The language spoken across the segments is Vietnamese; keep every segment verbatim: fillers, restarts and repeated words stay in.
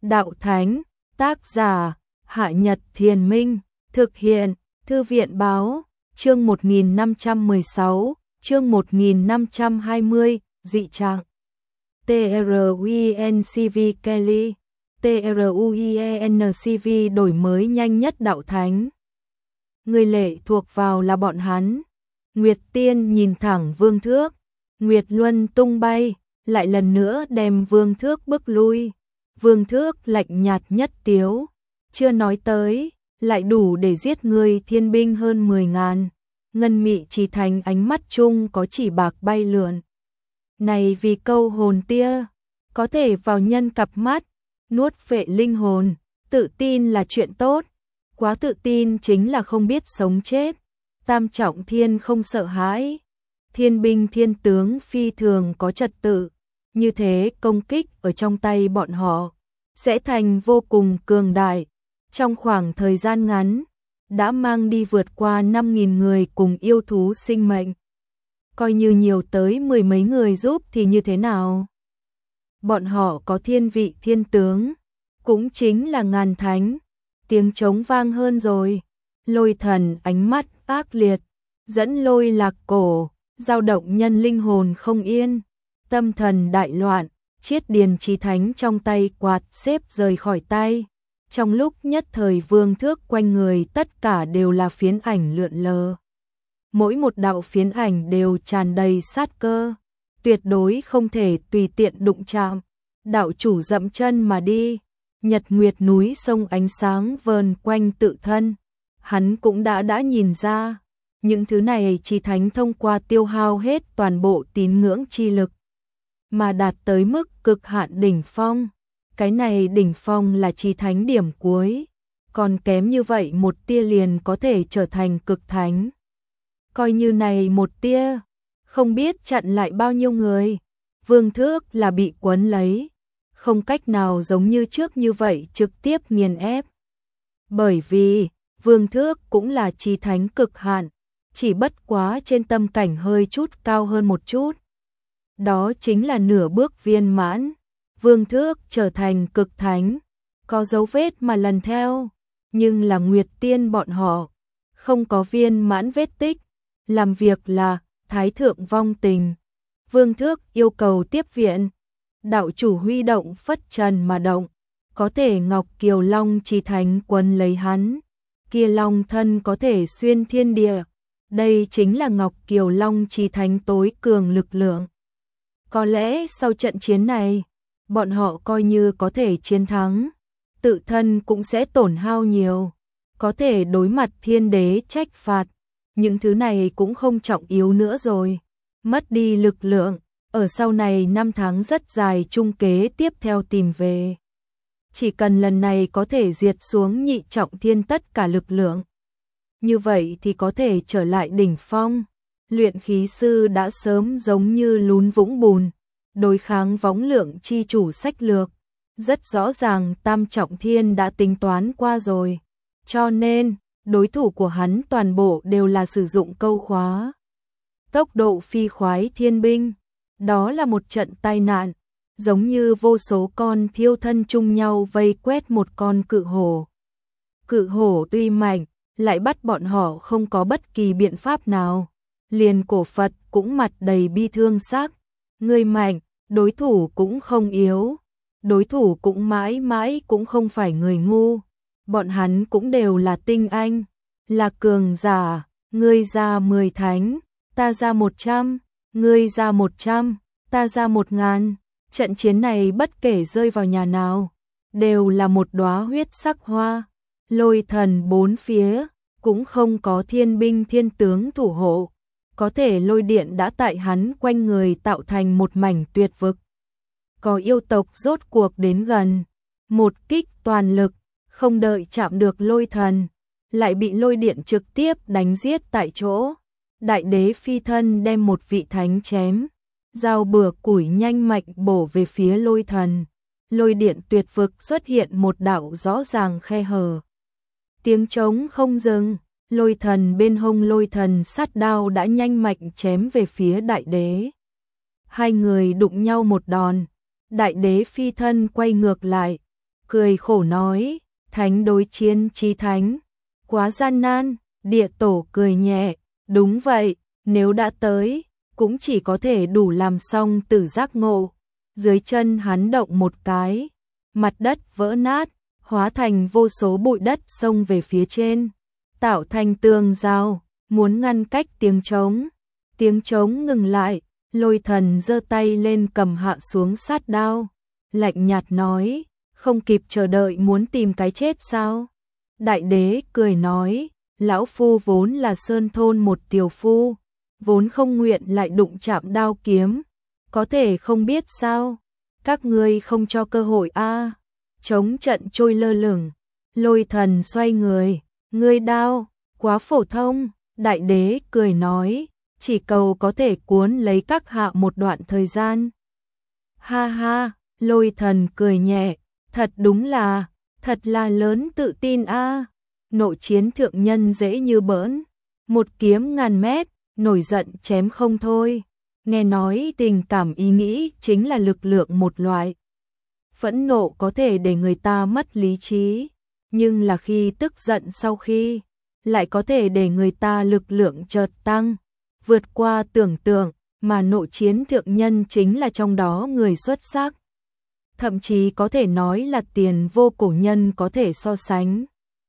Đạo Thánh, tác giả, Hạ Nhật Thiền Minh, thực hiện, Thư viện Báo, chương một nghìn năm trăm mười sáu, chương một nghìn năm trăm hai mươi, dị trạng. TRUENCV Kelly, TRUENCV đổi mới nhanh nhất Đạo Thánh. Người lệ thuộc vào là bọn hắn. Nguyệt Tiên nhìn thẳng Vương Thước, Nguyệt Luân tung bay, lại lần nữa đem Vương Thước bức lui. Vương Thước lạnh nhạt nhất tiếu, chưa nói tới, lại đủ để giết người thiên binh hơn mười ngàn. Ngân Mị Chỉ Thành ánh mắt chung có chỉ bạc bay lượn. Này vì câu hồn tia, có thể vào nhân cặp mắt, nuốt phệ linh hồn, tự tin là chuyện tốt, quá tự tin chính là không biết sống chết. Tam trọng thiên không sợ hãi, thiên binh thiên tướng phi thường có trật tự, như thế công kích ở trong tay bọn họ sẽ thành vô cùng cường đại. Trong khoảng thời gian ngắn, đã mang đi vượt qua năm nghìn người cùng yêu thú sinh mệnh. Coi như nhiều tới mười mấy người giúp thì như thế nào? Bọn họ có thiên vị thiên tướng, cũng chính là ngàn thánh. Tiếng trống vang hơn rồi. Lôi Thần ánh mắt ác liệt, dẫn Lôi Lạc cổ, dao động nhân linh hồn không yên. Tâm thần đại loạn, Chiết Điền Chí Thánh trong tay quạt xếp rời khỏi tay. Trong lúc nhất thời Vương Thước quanh người tất cả đều là phiến ảnh lượn lờ. Mỗi một đạo phiến ảnh đều tràn đầy sát cơ, tuyệt đối không thể tùy tiện đụng chạm. Đạo chủ dậm chân mà đi, nhật nguyệt núi sông ánh sáng vờn quanh tự thân. Hắn cũng đã đã nhìn ra, những thứ này Chí Thánh thông qua tiêu hao hết toàn bộ tín ngưỡng chi lực, mà đạt tới mức cực hạn đỉnh phong. Cái này đỉnh phong là Chí Thánh điểm cuối, còn kém như vậy một tia liền có thể trở thành cực thánh. Coi như này một tia, không biết chặn lại bao nhiêu người. Vương Thước là bị quấn lấy, không cách nào giống như trước như vậy trực tiếp nghiền ép. Bởi vì, Vương Thước cũng là Chí Thánh cực hạn, chỉ bất quá trên tâm cảnh hơi chút cao hơn một chút. Đó chính là nửa bước viên mãn. Vương Thước trở thành cực thánh, có dấu vết mà lần theo, nhưng là Nguyệt Tiên bọn họ không có viên mãn vết tích, làm việc là thái thượng vong tình. Vương Thước yêu cầu tiếp viện, đạo chủ huy động phất trần mà động, có thể Ngọc Kiều Long Chí Thánh quấn lấy hắn, kia long thân có thể xuyên thiên địa, đây chính là Ngọc Kiều Long Chí Thánh tối cường lực lượng. Có lẽ sau trận chiến này, bọn họ coi như có thể chiến thắng, tự thân cũng sẽ tổn hao nhiều, có thể đối mặt thiên đế trách phạt, những thứ này cũng không trọng yếu nữa rồi. Mất đi lực lượng, ở sau này năm tháng rất dài chung kế tiếp theo tìm về. Chỉ cần lần này có thể diệt xuống nhị trọng thiên tất cả lực lượng, như vậy thì có thể trở lại đỉnh phong. Luyện khí sư đã sớm giống như lún vũng bùn, đối kháng võng lượng chi chủ sách lược. Rất rõ ràng tam trọng thiên đã tính toán qua rồi, cho nên đối thủ của hắn toàn bộ đều là sử dụng câu khóa. Tốc độ phi khoái thiên binh, đó là một trận tai nạn, giống như vô số con thiêu thân chung nhau vây quét một con cự hổ. Cự hổ tuy mạnh, lại bắt bọn họ không có bất kỳ biện pháp nào. Liền cổ Phật cũng mặt đầy bi thương sắc. Người mạnh, đối thủ cũng không yếu. Đối thủ cũng mãi mãi cũng không phải người ngu. Bọn hắn cũng đều là tinh anh, là cường giả. Ngươi ra mười thánh, ta ra một trăm. Ngươi ra một trăm, ta ra một ngàn. Trận chiến này bất kể rơi vào nhà nào, đều là một đóa huyết sắc hoa. Lôi thần bốn phía, cũng không có thiên binh thiên tướng thủ hộ. Có thể lôi điện đã tại hắn quanh người tạo thành một mảnh tuyệt vực. Có yêu tộc rốt cuộc đến gần, một kích toàn lực, không đợi chạm được lôi thần, lại bị lôi điện trực tiếp đánh giết tại chỗ. Đại đế phi thân đem một vị thánh chém, dao bừa củi nhanh mạnh bổ về phía lôi thần. Lôi điện tuyệt vực xuất hiện một đạo rõ ràng khe hở. Tiếng trống không dừng. Lôi thần bên hông lôi thần sát đao đã nhanh mạnh chém về phía đại đế. Hai người đụng nhau một đòn, đại đế phi thân quay ngược lại, cười khổ nói, thánh đối chiến chí thánh, quá gian nan. Địa tổ cười nhẹ, đúng vậy, nếu đã tới, cũng chỉ có thể đủ làm xong tử giác ngộ. Dưới chân hắn động một cái, mặt đất vỡ nát, hóa thành vô số bụi đất xông về phía trên, tạo thành tường rào, muốn ngăn cách tiếng trống. Tiếng trống ngừng lại, Lôi Thần giơ tay lên cầm hạ xuống sát đao, lạnh nhạt nói, không kịp chờ đợi muốn tìm cái chết sao? Đại đế cười nói, lão phu vốn là sơn thôn một tiểu phu, vốn không nguyện lại đụng chạm đao kiếm, có thể không biết sao? Các ngươi không cho cơ hội a. À. Chống trận trôi lơ lửng, Lôi Thần xoay người, ngươi đao, quá phổ thông. Đại đế cười nói, chỉ cầu có thể cuốn lấy các hạ một đoạn thời gian. Ha ha, Lôi Thần cười nhẹ, thật đúng là, thật là lớn tự tin a. À. Nội chiến thượng nhân dễ như bỡn, một kiếm ngàn mét, nổi giận chém không thôi. Nghe nói tình cảm ý nghĩ chính là lực lượng một loại. Phẫn nộ có thể để người ta mất lý trí, nhưng là khi tức giận sau khi, lại có thể để người ta lực lượng chợt tăng, vượt qua tưởng tượng, mà nội chiến thượng nhân chính là trong đó người xuất sắc. Thậm chí có thể nói là tiền vô cổ nhân có thể so sánh.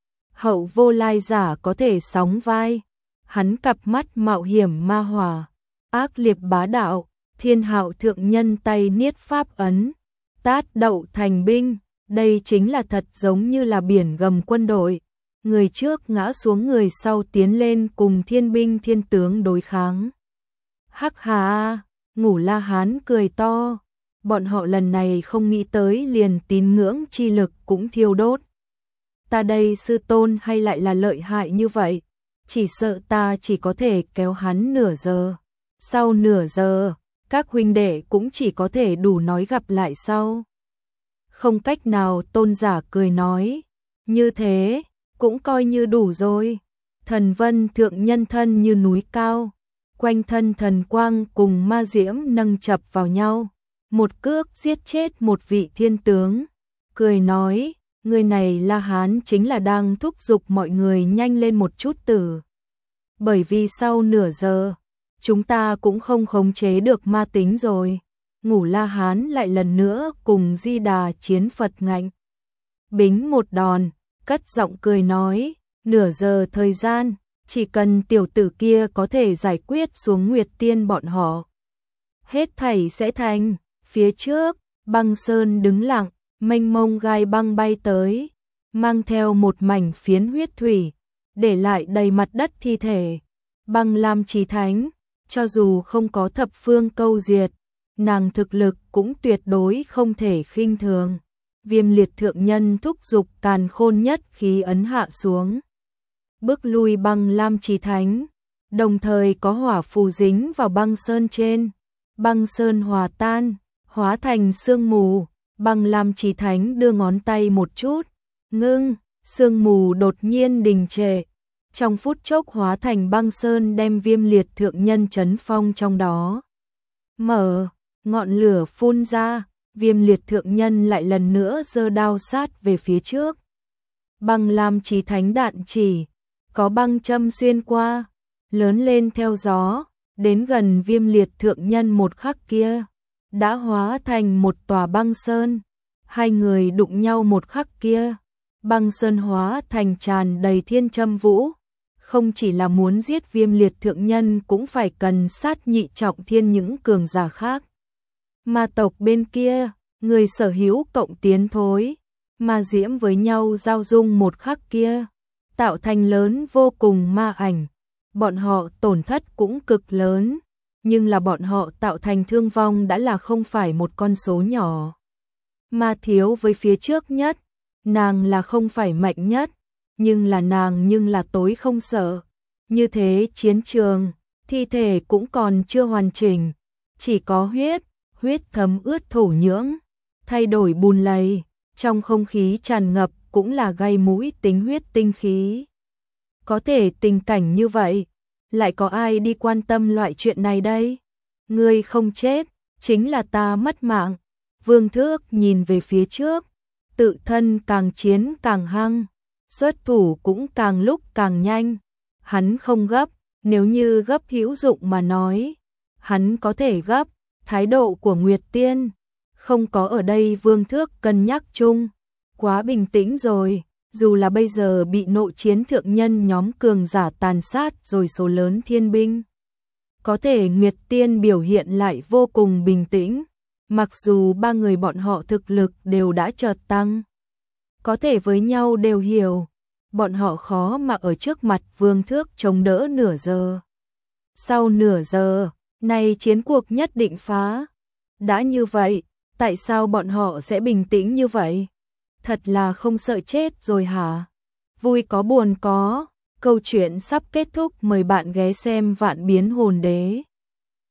Hậu vô lai giả có thể sóng vai, hắn cặp mắt mạo hiểm ma hòa, ác liệt bá đạo, thiên hạo thượng nhân tay niết pháp ấn, tát đậu thành binh, đây chính là thật giống như là biển gầm quân đội, người trước ngã xuống người sau tiến lên cùng thiên binh thiên tướng đối kháng. Hắc hà, Ngũ La Hán cười to, bọn họ lần này không nghĩ tới liền tín ngưỡng chi lực cũng thiêu đốt. Ta đây sư tôn hay lại là lợi hại như vậy, chỉ sợ ta chỉ có thể kéo hắn nửa giờ. Sau nửa giờ, các huynh đệ cũng chỉ có thể đủ nói gặp lại sau. Không cách nào, tôn giả cười nói, như thế, cũng coi như đủ rồi. Thần vân thượng nhân thân như núi cao, quanh thân thần quang cùng ma diễm nâng chập vào nhau, một cước giết chết một vị thiên tướng, cười nói, người này La Hán chính là đang thúc giục mọi người nhanh lên một chút tử. Bởi vì sau nửa giờ, chúng ta cũng không khống chế được ma tính rồi. Ngũ La Hán lại lần nữa cùng Di Đà chiến Phật ngạnh. Bính một đòn, cất giọng cười nói, nửa giờ thời gian, chỉ cần tiểu tử kia có thể giải quyết xuống Nguyệt Tiên bọn họ. Hết thảy sẽ thành. Phía trước, băng sơn đứng lặng, mênh mông gai băng bay tới, mang theo một mảnh phiến huyết thủy, để lại đầy mặt đất thi thể. Băng Lam Chí Thánh, cho dù không có thập phương câu diệt, nàng thực lực cũng tuyệt đối không thể khinh thường. Viêm liệt thượng nhân thúc giục càn khôn nhất khí ấn hạ xuống, bước lui Băng Lam Chí Thánh, đồng thời có hỏa phù dính vào băng sơn trên, băng sơn hòa tan, hóa thành sương mù. Băng Lam Chí Thánh đưa ngón tay một chút, ngưng, sương mù đột nhiên đình trệ, trong phút chốc hóa thành băng sơn đem viêm liệt thượng nhân trấn phong trong đó. Mở, ngọn lửa phun ra, viêm liệt thượng nhân lại lần nữa giơ đao sát về phía trước. Băng Lam Chí Thánh đạn chỉ, có băng châm xuyên qua, lớn lên theo gió, đến gần viêm liệt thượng nhân một khắc kia, đã hóa thành một tòa băng sơn. Hai người đụng nhau một khắc kia, băng sơn hóa thành tràn đầy thiên châm vũ, không chỉ là muốn giết viêm liệt thượng nhân cũng phải cần sát nhị trọng thiên những cường giả khác. Ma tộc bên kia, người sở hữu cộng tiến thối, ma diễm với nhau giao dung một khắc kia, tạo thành lớn vô cùng ma ảnh, bọn họ tổn thất cũng cực lớn, nhưng là bọn họ tạo thành thương vong đã là không phải một con số nhỏ. Ma thiếu với phía trước nhất, nàng là không phải mạnh nhất, nhưng là nàng nhưng là tối không sợ. Như thế chiến trường, thi thể cũng còn chưa hoàn chỉnh, chỉ có huyết, huyết thấm ướt thổ nhưỡng, thay đổi bùn lầy, trong không khí tràn ngập cũng là gây mũi tính huyết tinh khí. Có thể tình cảnh như vậy, lại có ai đi quan tâm loại chuyện này đây? Ngươi không chết, chính là ta mất mạng. Vương Thước nhìn về phía trước, tự thân càng chiến càng hăng, xuất thủ cũng càng lúc càng nhanh. Hắn không gấp, nếu như gấp hữu dụng mà nói, hắn có thể gấp. Thái độ của Nguyệt Tiên không có ở đây Vương Thước cân nhắc chung, quá bình tĩnh rồi, dù là bây giờ bị nội chiến thượng nhân nhóm cường giả tàn sát rồi số lớn thiên binh. Có thể Nguyệt Tiên biểu hiện lại vô cùng bình tĩnh, mặc dù ba người bọn họ thực lực đều đã chợt tăng. Có thể với nhau đều hiểu, bọn họ khó mà ở trước mặt Vương Thước chống đỡ nửa giờ. Sau nửa giờ, này chiến cuộc nhất định phá. Đã như vậy, tại sao bọn họ sẽ bình tĩnh như vậy? Thật là không sợ chết rồi hả? Vui có buồn có, câu chuyện sắp kết thúc, mời bạn ghé xem Vạn Biến Hồn Đế.